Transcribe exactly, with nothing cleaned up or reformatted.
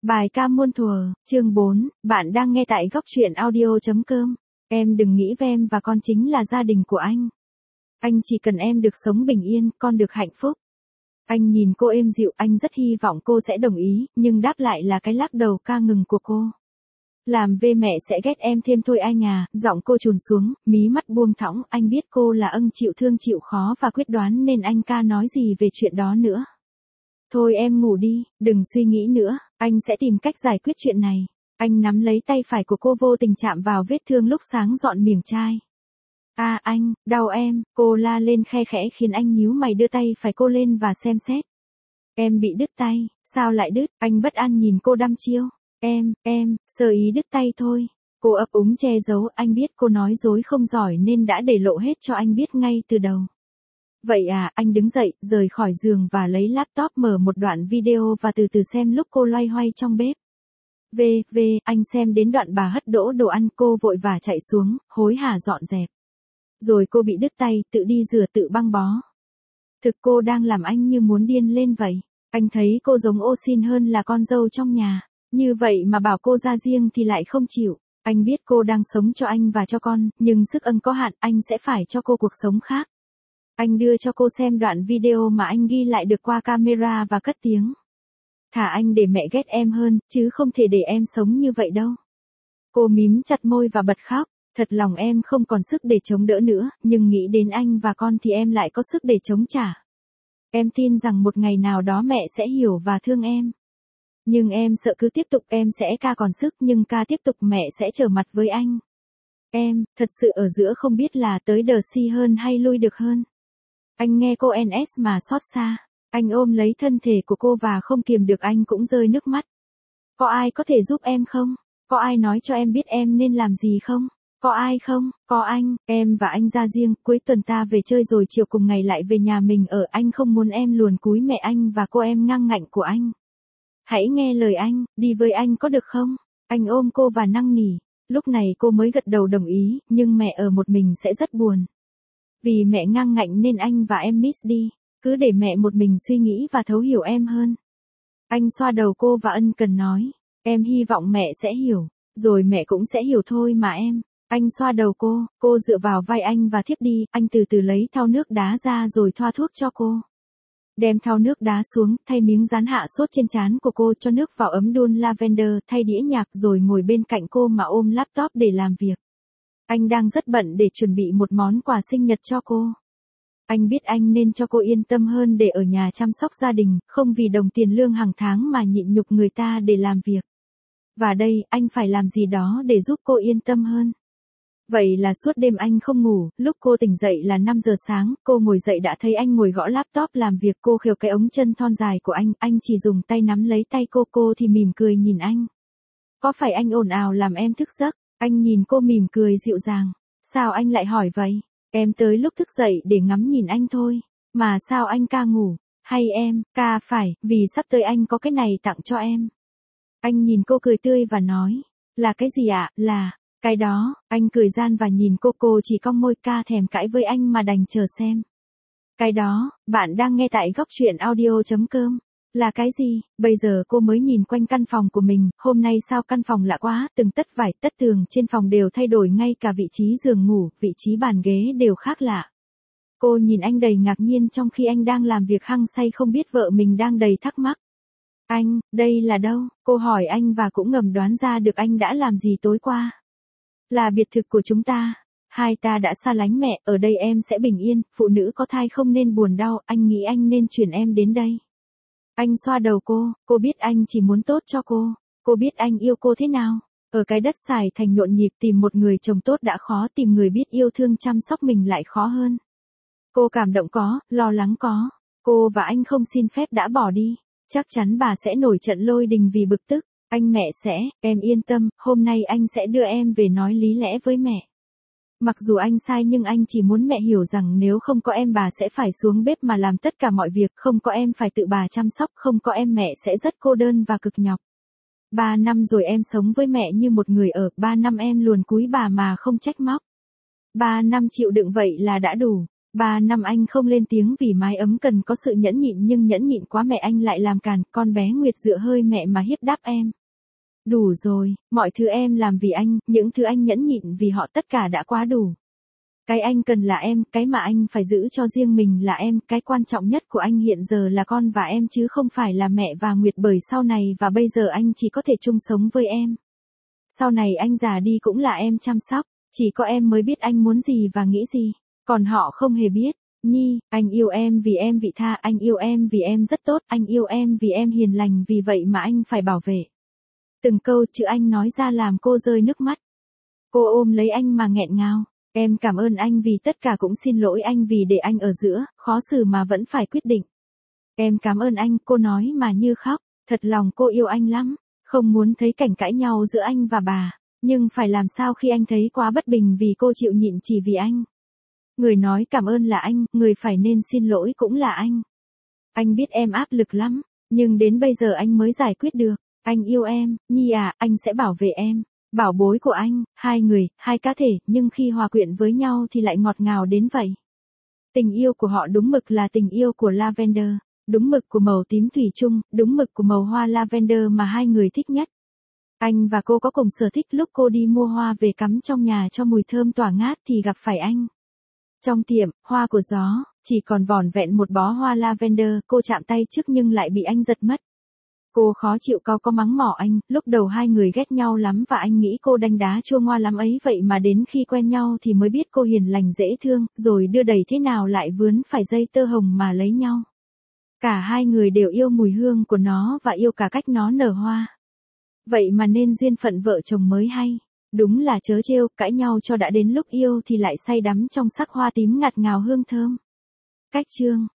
Bài ca muôn thuở, chương bốn, bạn đang nghe tại góc truyện audio chấm com. Em đừng nghĩ Vem và con chính là gia đình của anh. Anh chỉ cần em được sống bình yên, con được hạnh phúc. Anh nhìn cô êm dịu, anh rất hy vọng cô sẽ đồng ý, nhưng đáp lại là cái lắc đầu ca ngừng của cô. Làm về mẹ sẽ ghét em thêm thôi anh à, giọng cô trùn xuống, mí mắt buông thõng, anh biết cô là ân chịu thương chịu khó và quyết đoán nên anh ca nói gì về chuyện đó nữa. Thôi em ngủ đi, đừng suy nghĩ nữa, anh sẽ tìm cách giải quyết chuyện này. Anh nắm lấy tay phải của cô vô tình chạm vào vết thương lúc sáng dọn miệng chai. À anh, đau em, cô la lên khe khẽ khiến anh nhíu mày đưa tay phải cô lên và xem xét. Em bị đứt tay, sao lại đứt, anh bất an nhìn cô đăm chiêu. Em, em, sơ ý đứt tay thôi. Cô ấp úng che giấu, anh biết cô nói dối không giỏi nên đã để lộ hết cho anh biết ngay từ đầu. Vậy à, anh đứng dậy, rời khỏi giường và lấy laptop mở một đoạn video và từ từ xem lúc cô loay hoay trong bếp. Về, về, anh xem đến đoạn bà hất đỗ đồ ăn cô vội vã chạy xuống, hối hả dọn dẹp. Rồi cô bị đứt tay, tự đi rửa tự băng bó. Thực cô đang làm anh như muốn điên lên vậy. Anh thấy cô giống ô xin hơn là con dâu trong nhà. Như vậy mà bảo cô ra riêng thì lại không chịu. Anh biết cô đang sống cho anh và cho con, nhưng sức ân có hạn, anh sẽ phải cho cô cuộc sống khác. Anh đưa cho cô xem đoạn video mà anh ghi lại được qua camera và cất tiếng. Thà anh để mẹ ghét em hơn, chứ không thể để em sống như vậy đâu. Cô mím chặt môi và bật khóc. Thật lòng em không còn sức để chống đỡ nữa, nhưng nghĩ đến anh và con thì em lại có sức để chống trả. Em tin rằng một ngày nào đó mẹ sẽ hiểu và thương em. Nhưng em sợ cứ tiếp tục em sẽ ca còn sức nhưng ca tiếp tục mẹ sẽ trở mặt với anh. Em, thật sự ở giữa không biết là tới đờ si hơn hay lui được hơn. Anh nghe cô en ét mà xót xa. Anh ôm lấy thân thể của cô và không kiềm được anh cũng rơi nước mắt. Có ai có thể giúp em không? Có ai nói cho em biết em nên làm gì không? Có ai không? Có anh, em và anh ra riêng, cuối tuần ta về chơi rồi chiều cùng ngày lại về nhà mình ở, anh không muốn em luồn cúi mẹ anh và cô em ngang ngạnh của anh. Hãy nghe lời anh, đi với anh có được không? Anh ôm cô và năn nỉ. Lúc này cô mới gật đầu đồng ý, nhưng mẹ ở một mình sẽ rất buồn. Vì mẹ ngang ngạnh nên anh và em miss đi, cứ để mẹ một mình suy nghĩ và thấu hiểu em hơn. Anh xoa đầu cô và ân cần nói, em hy vọng mẹ sẽ hiểu, rồi mẹ cũng sẽ hiểu thôi mà em. Anh xoa đầu cô, cô dựa vào vai anh và thiếp đi, anh từ từ lấy thau nước đá ra rồi thoa thuốc cho cô. Đem thau nước đá xuống, thay miếng dán hạ sốt trên trán của cô, cho nước vào ấm đun lavender, thay đĩa nhạc rồi ngồi bên cạnh cô mà ôm laptop để làm việc. Anh đang rất bận để chuẩn bị một món quà sinh nhật cho cô. Anh biết anh nên cho cô yên tâm hơn để ở nhà chăm sóc gia đình, không vì đồng tiền lương hàng tháng mà nhịn nhục người ta để làm việc. Và đây, anh phải làm gì đó để giúp cô yên tâm hơn. Vậy là suốt đêm anh không ngủ, lúc cô tỉnh dậy là năm giờ sáng, cô ngồi dậy đã thấy anh ngồi gõ laptop làm việc, cô khều cái ống chân thon dài của anh, anh chỉ dùng tay nắm lấy tay cô, cô thì mỉm cười nhìn anh. Có phải anh ồn ào làm em thức giấc? Anh nhìn cô mỉm cười dịu dàng. Sao anh lại hỏi vậy? Em tới lúc thức dậy để ngắm nhìn anh thôi. Mà sao anh ca ngủ? Hay em, ca phải, vì sắp tới anh có cái này tặng cho em. Anh nhìn cô cười tươi và nói. Là cái gì ạ? Là... Cái đó, anh cười gian và nhìn cô, cô chỉ cong môi, ca thèm cãi với anh mà đành chờ xem. Cái đó, bạn đang nghe tại góc truyện audio chấm com. Là cái gì? Bây giờ cô mới nhìn quanh căn phòng của mình, hôm nay sao căn phòng lạ quá, từng tất vải, tất tường trên phòng đều thay đổi, ngay cả vị trí giường ngủ, vị trí bàn ghế đều khác lạ. Cô nhìn anh đầy ngạc nhiên trong khi anh đang làm việc hăng say không biết vợ mình đang đầy thắc mắc. Anh, đây là đâu? Cô hỏi anh và cũng ngầm đoán ra được anh đã làm gì tối qua. Là biệt thự của chúng ta. Hai ta đã xa lánh mẹ, ở đây em sẽ bình yên, phụ nữ có thai không nên buồn đau, anh nghĩ anh nên chuyển em đến đây. Anh xoa đầu cô, cô biết anh chỉ muốn tốt cho cô, cô biết anh yêu cô thế nào. Ở cái đất Sài Thành nhộn nhịp tìm một người chồng tốt đã khó, tìm người biết yêu thương chăm sóc mình lại khó hơn. Cô cảm động có, lo lắng có, cô và anh không xin phép đã bỏ đi, chắc chắn bà sẽ nổi trận lôi đình vì bực tức. Anh mẹ sẽ, em yên tâm, hôm nay anh sẽ đưa em về nói lý lẽ với mẹ. Mặc dù anh sai nhưng anh chỉ muốn mẹ hiểu rằng nếu không có em bà sẽ phải xuống bếp mà làm tất cả mọi việc, không có em phải tự bà chăm sóc, không có em mẹ sẽ rất cô đơn và cực nhọc. Ba năm rồi em sống với mẹ như một người ở, ba năm em luồn cúi bà mà không trách móc. Ba năm chịu đựng vậy là đã đủ. Ba năm anh không lên tiếng vì mái ấm cần có sự nhẫn nhịn, nhưng nhẫn nhịn quá mẹ anh lại làm càn, con bé Nguyệt dựa hơi mẹ mà hiếp đáp em. Đủ rồi, mọi thứ em làm vì anh, những thứ anh nhẫn nhịn vì họ tất cả đã quá đủ. Cái anh cần là em, cái mà anh phải giữ cho riêng mình là em, cái quan trọng nhất của anh hiện giờ là con và em chứ không phải là mẹ và Nguyệt, bởi sau này và bây giờ anh chỉ có thể chung sống với em. Sau này anh già đi cũng là em chăm sóc, chỉ có em mới biết anh muốn gì và nghĩ gì, còn họ không hề biết. Nhi, anh yêu em vì em vị tha, anh yêu em vì em rất tốt, anh yêu em vì em hiền lành, vì vậy mà anh phải bảo vệ. Từng câu chữ anh nói ra làm cô rơi nước mắt. Cô ôm lấy anh mà nghẹn ngào. Em cảm ơn anh vì tất cả, cũng xin lỗi anh vì để anh ở giữa, khó xử mà vẫn phải quyết định. Em cảm ơn anh, cô nói mà như khóc, thật lòng cô yêu anh lắm, không muốn thấy cảnh cãi nhau giữa anh và bà, nhưng phải làm sao khi anh thấy quá bất bình vì cô chịu nhịn chỉ vì anh. Người nói cảm ơn là anh, người phải nên xin lỗi cũng là anh. Anh biết em áp lực lắm, nhưng đến bây giờ anh mới giải quyết được. Anh yêu em, Nhi à, anh sẽ bảo vệ em. Bảo bối của anh, hai người, hai cá thể, nhưng khi hòa quyện với nhau thì lại ngọt ngào đến vậy. Tình yêu của họ đúng mực là tình yêu của lavender, đúng mực của màu tím thủy chung, đúng mực của màu hoa lavender mà hai người thích nhất. Anh và cô có cùng sở thích, lúc cô đi mua hoa về cắm trong nhà cho mùi thơm tỏa ngát thì gặp phải anh. Trong tiệm, hoa của gió, chỉ còn vỏn vẹn một bó hoa lavender, cô chạm tay trước nhưng lại bị anh giật mất. Cô khó chịu cau có mắng mỏ anh, lúc đầu hai người ghét nhau lắm và anh nghĩ cô đanh đá chua ngoa lắm ấy, vậy mà đến khi quen nhau thì mới biết cô hiền lành dễ thương, rồi đưa đẩy thế nào lại vướng phải dây tơ hồng mà lấy nhau. Cả hai người đều yêu mùi hương của nó và yêu cả cách nó nở hoa. Vậy mà nên duyên phận vợ chồng mới hay. Đúng là trớ trêu, cãi nhau cho đã đến lúc yêu thì lại say đắm trong sắc hoa tím ngạt ngào hương thơm. Cách chương